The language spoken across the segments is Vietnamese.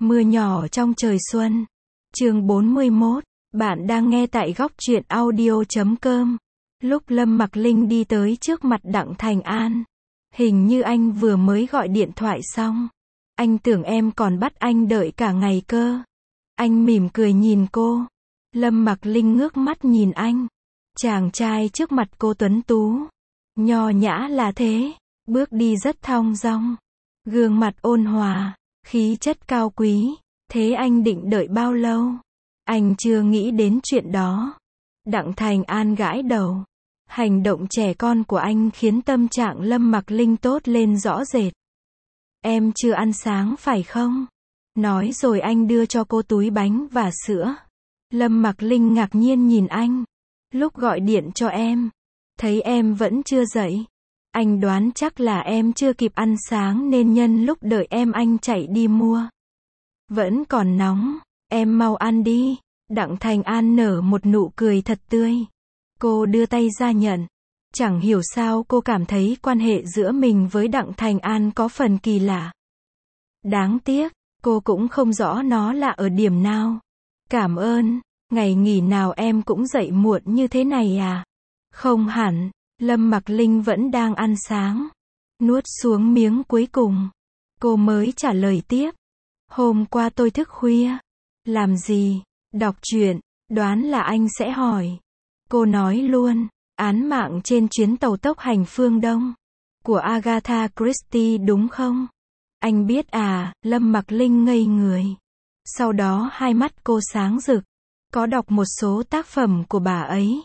Mưa nhỏ trong trời xuân. Chương 41. Bạn đang nghe tại góc truyện audio.com. Lúc Lâm Mặc Linh đi tới trước mặt Đặng Thành An, hình như anh vừa mới gọi điện thoại xong. Anh tưởng em còn bắt anh đợi cả ngày cơ. Anh mỉm cười nhìn cô. Lâm Mặc Linh ngước mắt nhìn anh. Chàng trai trước mặt cô tuấn tú, nho nhã là thế, bước đi rất thong dong, gương mặt ôn hòa, khí chất cao quý. Thế anh định đợi bao lâu? Anh chưa nghĩ đến chuyện đó. Đặng Thành An gãi đầu. Hành động trẻ con của anh khiến tâm trạng Lâm Mặc Linh tốt lên rõ rệt. Em chưa ăn sáng phải không? Nói rồi anh đưa cho cô túi bánh và sữa. Lâm Mặc Linh ngạc nhiên nhìn anh. Lúc gọi điện cho em, thấy em vẫn chưa dậy. Anh đoán chắc là em chưa kịp ăn sáng nên nhân lúc đợi em anh chạy đi mua. Vẫn còn nóng, em mau ăn đi. Đặng Thành An nở một nụ cười thật tươi. Cô đưa tay ra nhận. Chẳng hiểu sao cô cảm thấy quan hệ giữa mình với Đặng Thành An có phần kỳ lạ. Đáng tiếc, cô cũng không rõ nó là ở điểm nào. Cảm ơn, ngày nghỉ nào em cũng dậy muộn như thế này à? Không hẳn, Lâm Mặc Linh vẫn đang ăn sáng. Nuốt xuống miếng cuối cùng, cô mới trả lời tiếp. Hôm qua tôi thức khuya. Làm gì? Đọc truyện. Đoán là anh sẽ hỏi. Cô nói luôn. Án mạng trên chuyến tàu tốc hành phương Đông của Agatha Christie đúng không? Anh biết à? Lâm Mặc Linh ngây người. Sau đó hai mắt cô sáng rực. Có đọc một số tác phẩm của bà ấy.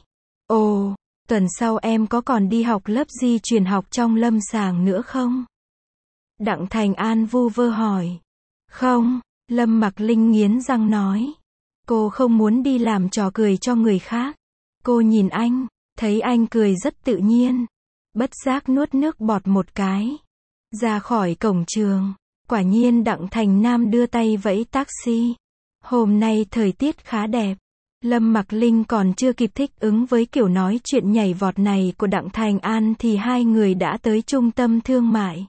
Ồ, tuần sau em có còn đi học lớp di truyền học trong lâm sàng nữa không? Đặng Thành An vu vơ hỏi. Không, Lâm Mặc Linh nghiến răng nói. Cô không muốn đi làm trò cười cho người khác. Cô nhìn anh, thấy anh cười rất tự nhiên. Bất giác nuốt nước bọt một cái. Ra khỏi cổng trường, quả nhiên Đặng Thành Nam đưa tay vẫy taxi. Hôm nay thời tiết khá đẹp. Lâm Mặc Linh còn chưa kịp thích ứng với kiểu nói chuyện nhảy vọt này của Đặng Thành An thì hai người đã tới trung tâm thương mại.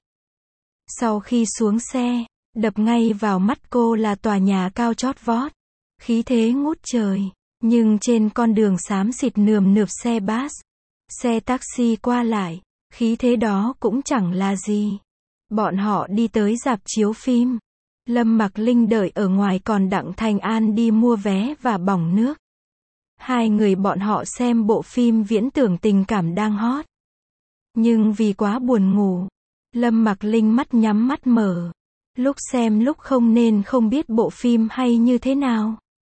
Sau khi xuống xe, đập ngay vào mắt cô là tòa nhà cao chót vót, khí thế ngút trời, nhưng trên con đường xám xịt nườm nượp xe bus, xe taxi qua lại, khí thế đó cũng chẳng là gì. Bọn họ đi tới rạp chiếu phim. Lâm Mặc Linh đợi ở ngoài còn Đặng Thành An đi mua vé và bỏng nước. Hai người bọn họ xem bộ phim viễn tưởng tình cảm đang hot. Nhưng vì quá buồn ngủ, Lâm Mặc Linh mắt nhắm mắt mở. Lúc xem lúc không nên không biết bộ phim hay như thế nào.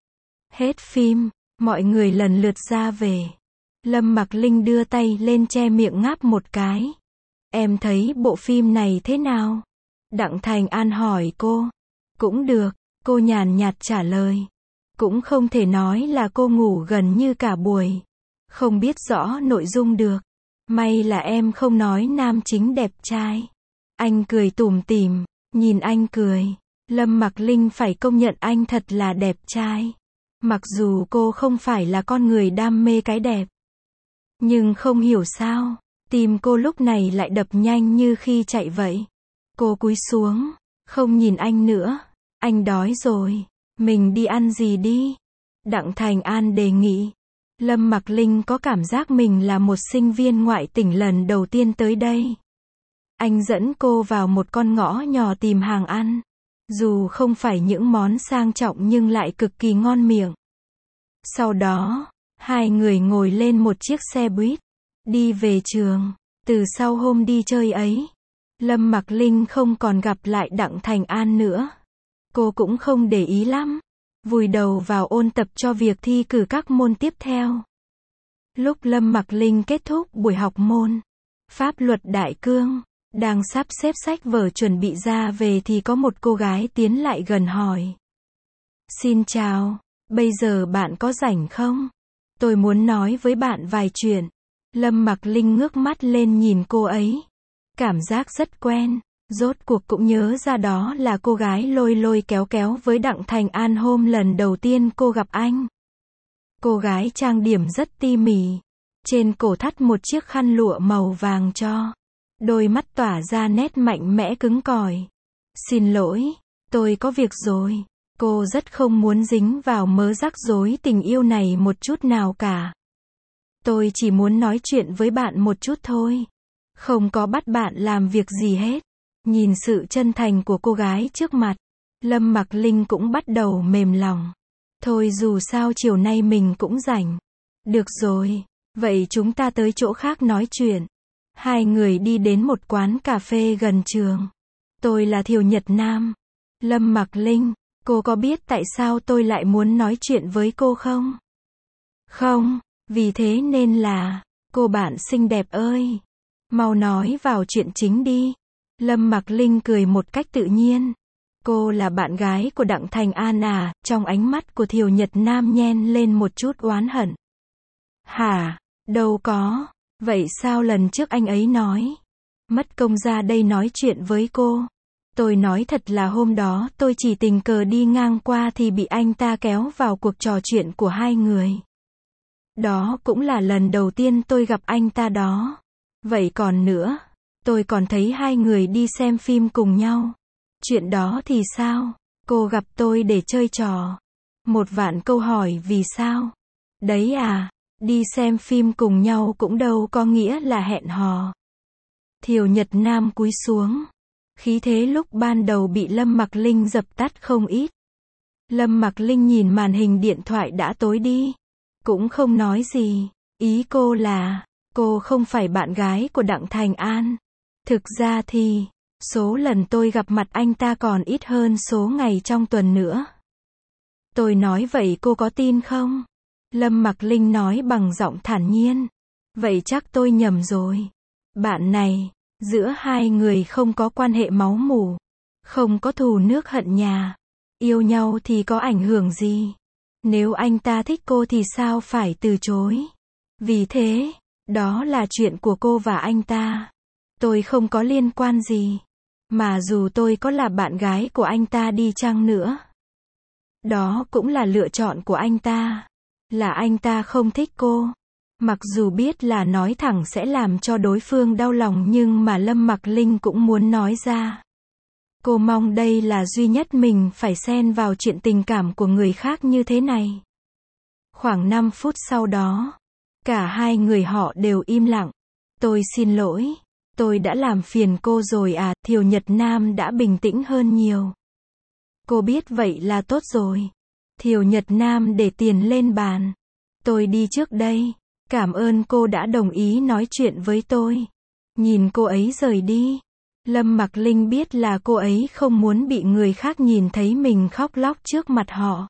Hết phim, mọi người lần lượt ra về. Lâm Mặc Linh đưa tay lên che miệng ngáp một cái. Em thấy bộ phim này thế nào? Đặng Thành An hỏi cô. Cũng được, cô nhàn nhạt trả lời. Cũng không thể nói là cô ngủ gần như cả buổi. Không biết rõ nội dung được. May là em không nói nam chính đẹp trai. Anh cười tủm tỉm, nhìn anh cười. Lâm Mặc Linh phải công nhận anh thật là đẹp trai. Mặc dù cô không phải là con người đam mê cái đẹp. Nhưng không hiểu sao, tim cô lúc này lại đập nhanh như khi chạy vậy. Cô cúi xuống, không nhìn anh nữa. Anh đói rồi, mình đi ăn gì đi? Đặng Thành An đề nghị. Lâm Mặc Linh có cảm giác mình là một sinh viên ngoại tỉnh lần đầu tiên tới đây. Anh dẫn cô vào một con ngõ nhỏ tìm hàng ăn. Dù không phải những món sang trọng nhưng lại cực kỳ ngon miệng. Sau đó, hai người ngồi lên một chiếc xe buýt, đi về trường. Từ sau hôm đi chơi ấy, Lâm Mặc Linh không còn gặp lại Đặng Thành An nữa. Cô cũng không để ý lắm, vùi đầu vào ôn tập cho việc thi cử các môn tiếp theo. Lúc Lâm Mặc Linh kết thúc buổi học môn Pháp luật đại cương, đang sắp xếp sách vở chuẩn bị ra về thì có một cô gái tiến lại gần hỏi. Xin chào, bây giờ bạn có rảnh không? Tôi muốn nói với bạn vài chuyện. Lâm Mặc Linh ngước mắt lên nhìn cô ấy. Cảm giác rất quen. Rốt cuộc cũng nhớ ra đó là cô gái lôi lôi kéo kéo với Đặng Thành An hôm lần đầu tiên cô gặp anh. Cô gái trang điểm rất tỉ mỉ. Trên cổ thắt một chiếc khăn lụa màu vàng cho. Đôi mắt tỏa ra nét mạnh mẽ cứng cỏi. Xin lỗi, Tôi có việc rồi. Cô rất không muốn dính vào mớ rắc rối tình yêu này một chút nào cả. Tôi chỉ muốn nói chuyện với bạn một chút thôi. Không có bắt bạn làm việc gì hết. Nhìn sự chân thành của cô gái trước mặt, Lâm Mặc Linh cũng bắt đầu mềm lòng. Thôi dù sao chiều nay mình cũng rảnh. Được rồi, vậy chúng ta tới chỗ khác nói chuyện. Hai người đi đến một quán cà phê gần trường. Tôi là Thiều Nhật Nam. Lâm Mặc Linh, cô có biết tại sao tôi lại muốn nói chuyện với cô không? Không, vì thế nên là, cô bạn xinh đẹp ơi, mau nói vào chuyện chính đi. Lâm Mặc Linh cười một cách tự nhiên. Cô là bạn gái của Đặng Thành An à? Trong ánh mắt của Thiều Nhật Nam nhen lên một chút oán hận. Hả? Đâu có. Vậy sao lần trước anh ấy nói? Mất công ra đây nói chuyện với cô. Tôi nói thật là hôm đó tôi chỉ tình cờ đi ngang qua thì bị anh ta kéo vào cuộc trò chuyện của hai người. Đó cũng là lần đầu tiên tôi gặp anh ta đó. Vậy còn nữa, tôi còn thấy hai người đi xem phim cùng nhau. Chuyện đó thì sao? Cô gặp tôi để chơi trò. Một vạn câu hỏi vì sao? Đấy à, đi xem phim cùng nhau cũng đâu có nghĩa là hẹn hò. Thiều Nhật Nam cúi xuống. Khí thế lúc ban đầu bị Lâm Mặc Linh dập tắt không ít. Lâm Mặc Linh nhìn màn hình điện thoại đã tối đi. Cũng không nói gì. Ý cô là, cô không phải bạn gái của Đặng Thành An. Thực ra thì, số lần tôi gặp mặt anh ta còn ít hơn số ngày trong tuần nữa. Tôi nói vậy cô có tin không? Lâm Mặc Linh nói bằng giọng thản nhiên. Vậy chắc tôi nhầm rồi. Bạn này, giữa hai người không có quan hệ máu mủ. Không có thù nước hận nhà. Yêu nhau thì có ảnh hưởng gì? Nếu anh ta thích cô thì sao phải từ chối? Vì thế, đó là chuyện của cô và anh ta. Tôi không có liên quan gì. Mà dù tôi có là bạn gái của anh ta đi chăng nữa, đó cũng là lựa chọn của anh ta. Là anh ta không thích cô. Mặc dù biết là nói thẳng sẽ làm cho đối phương đau lòng nhưng mà Lâm Mặc Linh cũng muốn nói ra. Cô mong đây là duy nhất mình phải xen vào chuyện tình cảm của người khác như thế này. Khoảng 5 phút sau đó, cả hai người họ đều im lặng. Tôi xin lỗi. Tôi đã làm phiền cô rồi à? Thiều Nhật Nam đã bình tĩnh hơn nhiều. Cô biết vậy là tốt rồi. Thiều Nhật Nam để tiền lên bàn. Tôi đi trước đây. Cảm ơn cô đã đồng ý nói chuyện với tôi. Nhìn cô ấy rời đi. Lâm Mặc Linh biết là cô ấy không muốn bị người khác nhìn thấy mình khóc lóc trước mặt họ.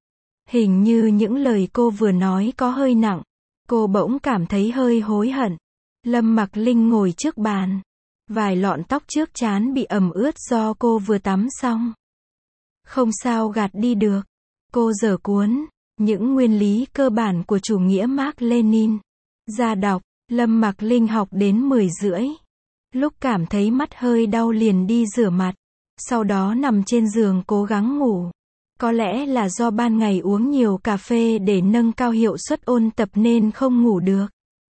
Hình như những lời cô vừa nói có hơi nặng. Cô bỗng cảm thấy hơi hối hận. Lâm Mặc Linh ngồi trước bàn. Vài lọn tóc trước trán bị ẩm ướt do cô vừa tắm xong. Không sao gạt đi được. Cô giở cuốn những nguyên lý cơ bản của chủ nghĩa Mác Lênin ra đọc. Lâm Mặc Linh học đến 10 rưỡi. Lúc cảm thấy mắt hơi đau liền đi rửa mặt. Sau đó nằm trên giường cố gắng ngủ. Có lẽ là do ban ngày uống nhiều cà phê để nâng cao hiệu suất ôn tập nên không ngủ được.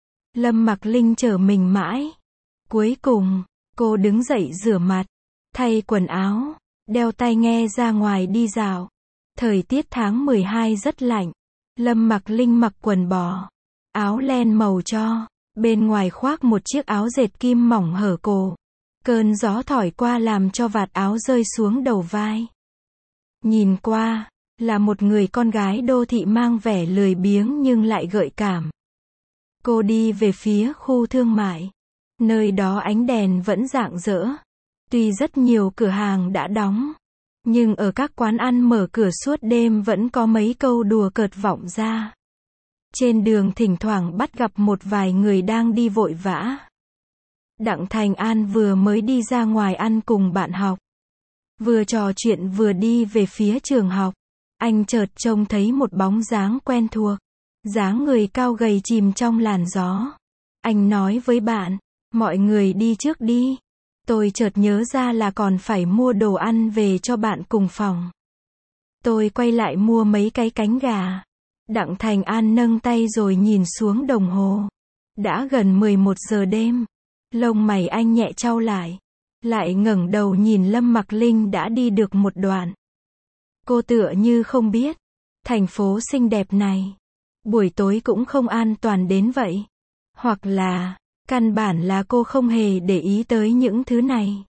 Lâm Mặc Linh chờ mình mãi. Cuối cùng, cô đứng dậy rửa mặt, thay quần áo, đeo tai nghe ra ngoài đi dạo. Thời tiết tháng 12 rất lạnh. Lâm Mặc Linh mặc quần bò, áo len màu tro, bên ngoài khoác một chiếc áo dệt kim mỏng hở cổ. Cơn gió thổi qua làm cho vạt áo rơi xuống đầu vai. Nhìn qua, là một người con gái đô thị mang vẻ lười biếng nhưng lại gợi cảm. Cô đi về phía khu thương mại. Nơi đó ánh đèn vẫn rạng rỡ. Tuy rất nhiều cửa hàng đã đóng, nhưng ở các quán ăn mở cửa suốt đêm vẫn có mấy câu đùa cợt vọng ra. Trên đường thỉnh thoảng bắt gặp một vài người đang đi vội vã. Đặng Thành An vừa mới đi ra ngoài ăn cùng bạn học. Vừa trò chuyện vừa đi về phía trường học. Anh chợt trông thấy một bóng dáng quen thuộc. Dáng người cao gầy chìm trong làn gió. Anh nói với bạn, mọi người đi trước đi. Tôi chợt nhớ ra là còn phải mua đồ ăn về cho bạn cùng phòng. Tôi quay lại mua mấy cái cánh gà. Đặng Thành An nâng tay rồi nhìn xuống đồng hồ. Đã gần 11 giờ đêm. Lông mày anh nhẹ chau lại. lại ngẩng đầu nhìn Lâm Mặc Linh đã đi được một đoạn. Cô tựa như không biết, thành phố xinh đẹp này, buổi tối cũng không an toàn đến vậy. Hoặc là, căn bản là cô không hề để ý tới những thứ này.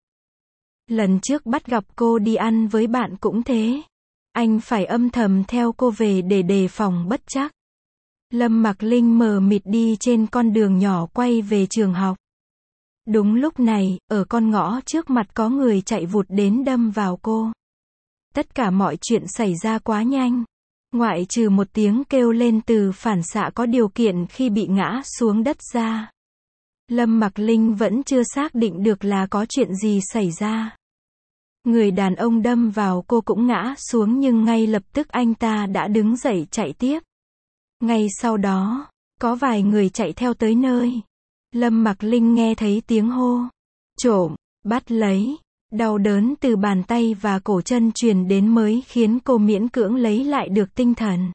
Lần trước bắt gặp cô đi ăn với bạn cũng thế. Anh phải âm thầm theo cô về để đề phòng bất trắc. Lâm Mặc Linh mờ mịt đi trên con đường nhỏ quay về trường học. Đúng lúc này, ở con ngõ trước mặt có người chạy vụt đến đâm vào cô. Tất cả mọi chuyện xảy ra quá nhanh. Ngoại trừ một tiếng kêu lên từ phản xạ có điều kiện khi bị ngã xuống đất ra. Lâm Mặc Linh vẫn chưa xác định được là có chuyện gì xảy ra. Người đàn ông đâm vào cô cũng ngã xuống nhưng ngay lập tức anh ta đã đứng dậy chạy tiếp. Ngay sau đó, có vài người chạy theo tới nơi. Lâm Mặc Linh nghe thấy tiếng hô, trộm, bắt lấy. Đau đớn từ bàn tay và cổ chân truyền đến mới khiến cô miễn cưỡng lấy lại được tinh thần.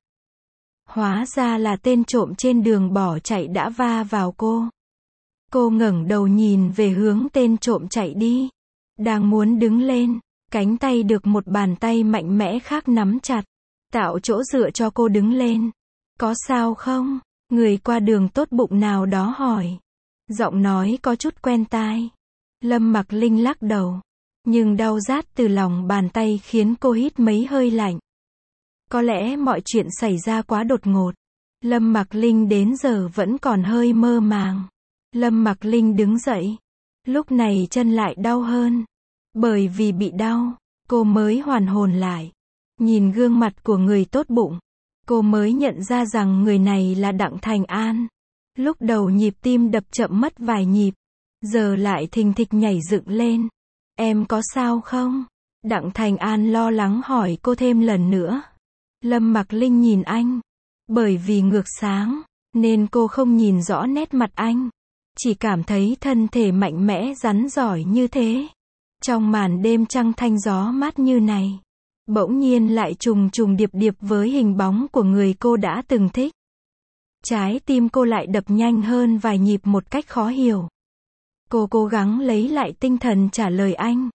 Hóa ra là tên trộm trên đường bỏ chạy đã va vào cô. Cô ngẩng đầu nhìn về hướng tên trộm chạy đi. Đang muốn đứng lên, cánh tay được một bàn tay mạnh mẽ khác nắm chặt, tạo chỗ dựa cho cô đứng lên. Có sao không? Người qua đường tốt bụng nào đó hỏi. Giọng nói có chút quen tai. Lâm Mặc Linh lắc đầu. Nhưng đau rát từ lòng bàn tay khiến cô hít mấy hơi lạnh. Có lẽ mọi chuyện xảy ra quá đột ngột. Lâm Mặc Linh đến giờ vẫn còn hơi mơ màng. Lâm Mặc Linh đứng dậy. Lúc này chân lại đau hơn. Bởi vì bị đau, cô mới hoàn hồn lại. Nhìn gương mặt của người tốt bụng, cô mới nhận ra rằng người này là Đặng Thành An. Lúc đầu nhịp tim đập chậm mất vài nhịp, giờ lại thình thịch nhảy dựng lên. Em có sao không? Đặng Thành An lo lắng hỏi cô thêm lần nữa. Lâm Mặc Linh nhìn anh. Bởi vì ngược sáng, nên cô không nhìn rõ nét mặt anh. Chỉ cảm thấy thân thể mạnh mẽ rắn giỏi như thế. Trong màn đêm trăng thanh gió mát như này, bỗng nhiên lại trùng trùng điệp điệp với hình bóng của người cô đã từng thích. Trái tim cô lại đập nhanh hơn vài nhịp một cách khó hiểu. Cô cố gắng lấy lại tinh thần trả lời anh.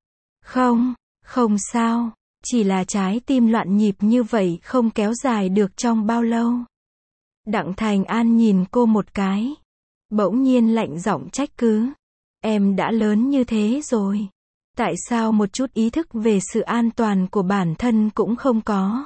Không sao, chỉ là trái tim loạn nhịp như vậy không kéo dài được trong bao lâu. Đặng Thành An nhìn cô một cái. Bỗng nhiên lạnh giọng trách cứ. Em đã lớn như thế rồi. Tại sao một chút ý thức về sự an toàn của bản thân cũng không có?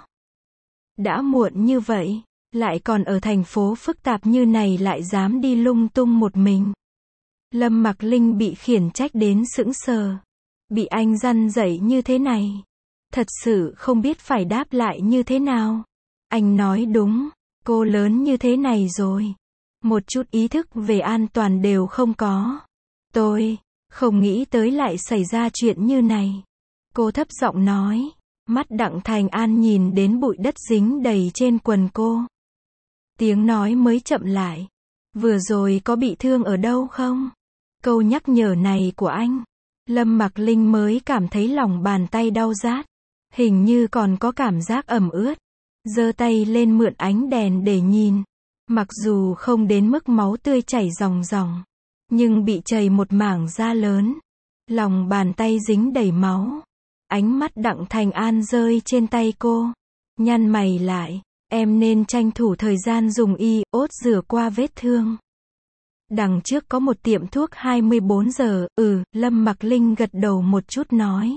Đã muộn như vậy, lại còn ở thành phố phức tạp như này lại dám đi lung tung một mình. Lâm Mặc Linh bị khiển trách đến sững sờ. Bị anh răn dạy như thế này. Thật sự không biết phải đáp lại như thế nào. Anh nói đúng, cô lớn như thế này rồi. Một chút ý thức về an toàn đều không có. Tôi không nghĩ tới lại xảy ra chuyện như này. Cô thấp giọng nói. Mắt Đặng Thành An nhìn đến bụi đất dính đầy trên quần cô. Tiếng nói mới chậm lại. Vừa rồi có bị thương ở đâu không? Câu nhắc nhở này của anh. Lâm Mặc Linh mới cảm thấy lòng bàn tay đau rát. Hình như còn có cảm giác ẩm ướt. Giơ tay lên mượn ánh đèn để nhìn. Mặc dù không đến mức máu tươi chảy ròng ròng, nhưng bị chảy một mảng da lớn. Lòng bàn tay dính đầy máu. Ánh mắt Đặng Thành An rơi trên tay cô. Nhăn mày lại. Em nên tranh thủ thời gian dùng iốt rửa qua vết thương. Đằng trước có một tiệm thuốc 24 giờ, Lâm Mặc Linh gật đầu một chút nói.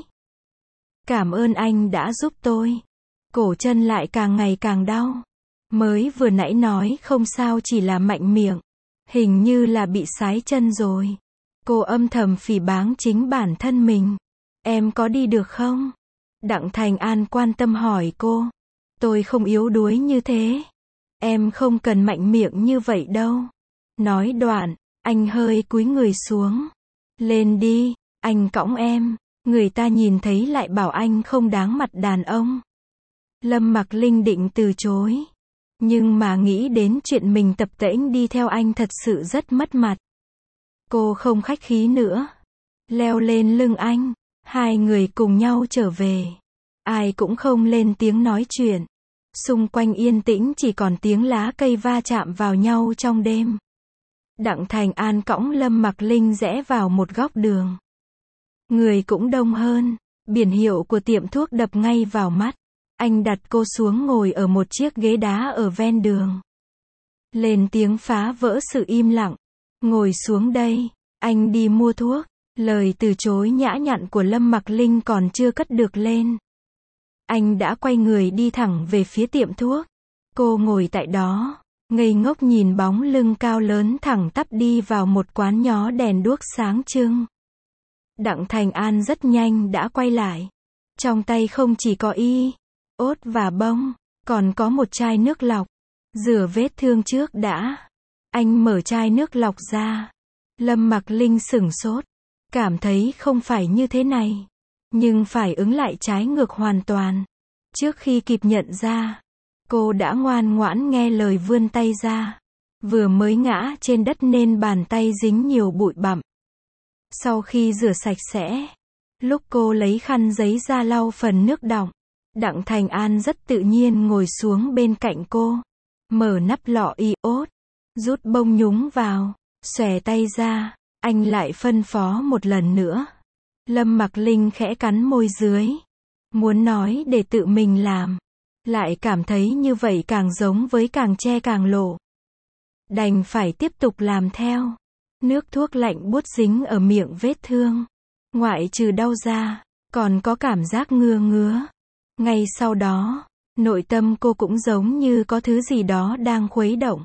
Cảm ơn anh đã giúp tôi. Cổ chân lại càng ngày càng đau. Mới vừa nãy nói không sao chỉ là mạnh miệng. Hình như là bị sái chân rồi. Cô âm thầm phỉ báng chính bản thân mình. Em có đi được không? Đặng Thành An quan tâm hỏi cô. Tôi không yếu đuối như thế. Em không cần mạnh miệng như vậy đâu. Nói đoạn, anh hơi cúi người xuống. Lên đi, anh cõng em. Người ta nhìn thấy lại bảo anh không đáng mặt đàn ông. Lâm Mặc Linh định từ chối. Nhưng mà nghĩ đến chuyện mình tập tễnh đi theo anh thật sự rất mất mặt. Cô không khách khí nữa. Leo lên lưng anh. Hai người cùng nhau trở về. Ai cũng không lên tiếng nói chuyện. Xung quanh yên tĩnh chỉ còn tiếng lá cây va chạm vào nhau trong đêm. Đặng Thành An cõng Lâm Mặc Linh rẽ vào một góc đường. Người cũng đông hơn. Biển hiệu của tiệm thuốc đập ngay vào mắt. Anh đặt cô xuống ngồi ở một chiếc ghế đá ở ven đường. Lên tiếng phá vỡ sự im lặng. Ngồi xuống đây, anh đi mua thuốc. Lời từ chối nhã nhặn của Lâm Mặc Linh còn chưa cất được lên. Anh đã quay người đi thẳng về phía tiệm thuốc. Cô ngồi tại đó, ngây ngốc nhìn bóng lưng cao lớn thẳng tắp đi vào một quán nhó đèn đuốc sáng trưng. Đặng Thành An rất nhanh đã quay lại. Trong tay không chỉ có ốt và bông, còn có một chai nước lọc. Rửa vết thương trước đã. Anh mở chai nước lọc ra. Lâm Mặc Linh sửng sốt. Cảm thấy không phải như thế này. Nhưng phải ứng lại trái ngược hoàn toàn. Trước khi kịp nhận ra, cô đã ngoan ngoãn nghe lời vươn tay ra. Vừa mới ngã trên đất nên bàn tay dính nhiều bụi bặm. Sau khi rửa sạch sẽ, lúc cô lấy khăn giấy ra lau phần nước đọng, Đặng Thành An rất tự nhiên ngồi xuống bên cạnh cô. Mở nắp lọ iốt, rút bông nhúng vào, xòe tay ra, anh lại phân phó một lần nữa. Lâm Mặc Linh khẽ cắn môi dưới. Muốn nói để tự mình làm. Lại cảm thấy như vậy càng giống với càng che càng lộ. Đành phải tiếp tục làm theo. Nước thuốc lạnh buốt dính ở miệng vết thương. Ngoại trừ đau da, còn có cảm giác ngứa ngứa. Ngay sau đó, nội tâm cô cũng giống như có thứ gì đó đang khuấy động.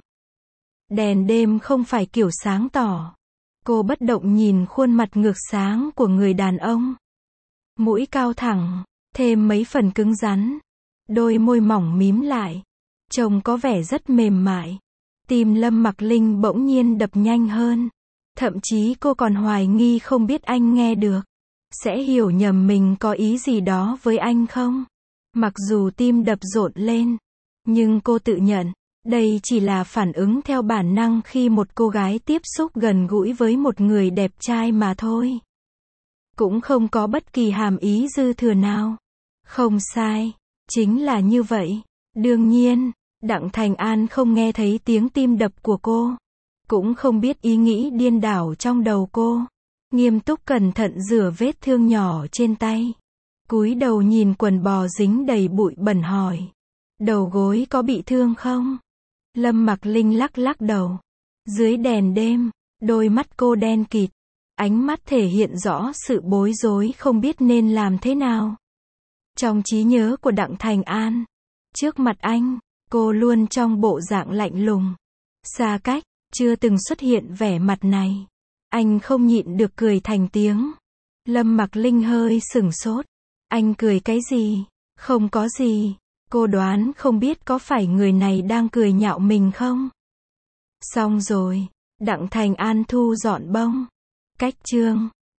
Đèn đêm không phải kiểu sáng tỏ. Cô bất động nhìn khuôn mặt ngược sáng của người đàn ông. Mũi cao thẳng, thêm mấy phần cứng rắn. Đôi môi mỏng mím lại. Trông có vẻ rất mềm mại. Tim Lâm Mặc Linh bỗng nhiên đập nhanh hơn. Thậm chí cô còn hoài nghi không biết anh nghe được. Sẽ hiểu nhầm mình có ý gì đó với anh không? Mặc dù tim đập rộn lên. Nhưng cô tự nhận. Đây chỉ là phản ứng theo bản năng khi một cô gái tiếp xúc gần gũi với một người đẹp trai mà thôi. Cũng không có bất kỳ hàm ý dư thừa nào. Không sai. Chính là như vậy. Đương nhiên, Đặng Thành An không nghe thấy tiếng tim đập của cô. Cũng không biết ý nghĩ điên đảo trong đầu cô. Nghiêm túc cẩn thận rửa vết thương nhỏ trên tay. Cúi đầu nhìn quần bò dính đầy bụi bẩn hỏi. Đầu gối có bị thương không? Lâm Mặc Linh lắc lắc đầu. Dưới đèn đêm, đôi mắt cô đen kịt. Ánh mắt thể hiện rõ sự bối rối không biết nên làm thế nào. Trong trí nhớ của Đặng Thành An, trước mặt anh, cô luôn trong bộ dạng lạnh lùng, xa cách, chưa từng xuất hiện vẻ mặt này. Anh không nhịn được cười thành tiếng. Lâm Mặc Linh hơi sửng sốt. Anh cười cái gì? Không có gì. Cô đoán không biết có phải người này đang cười nhạo mình không? Xong rồi, Đặng Thành An thu dọn bông. Cách chương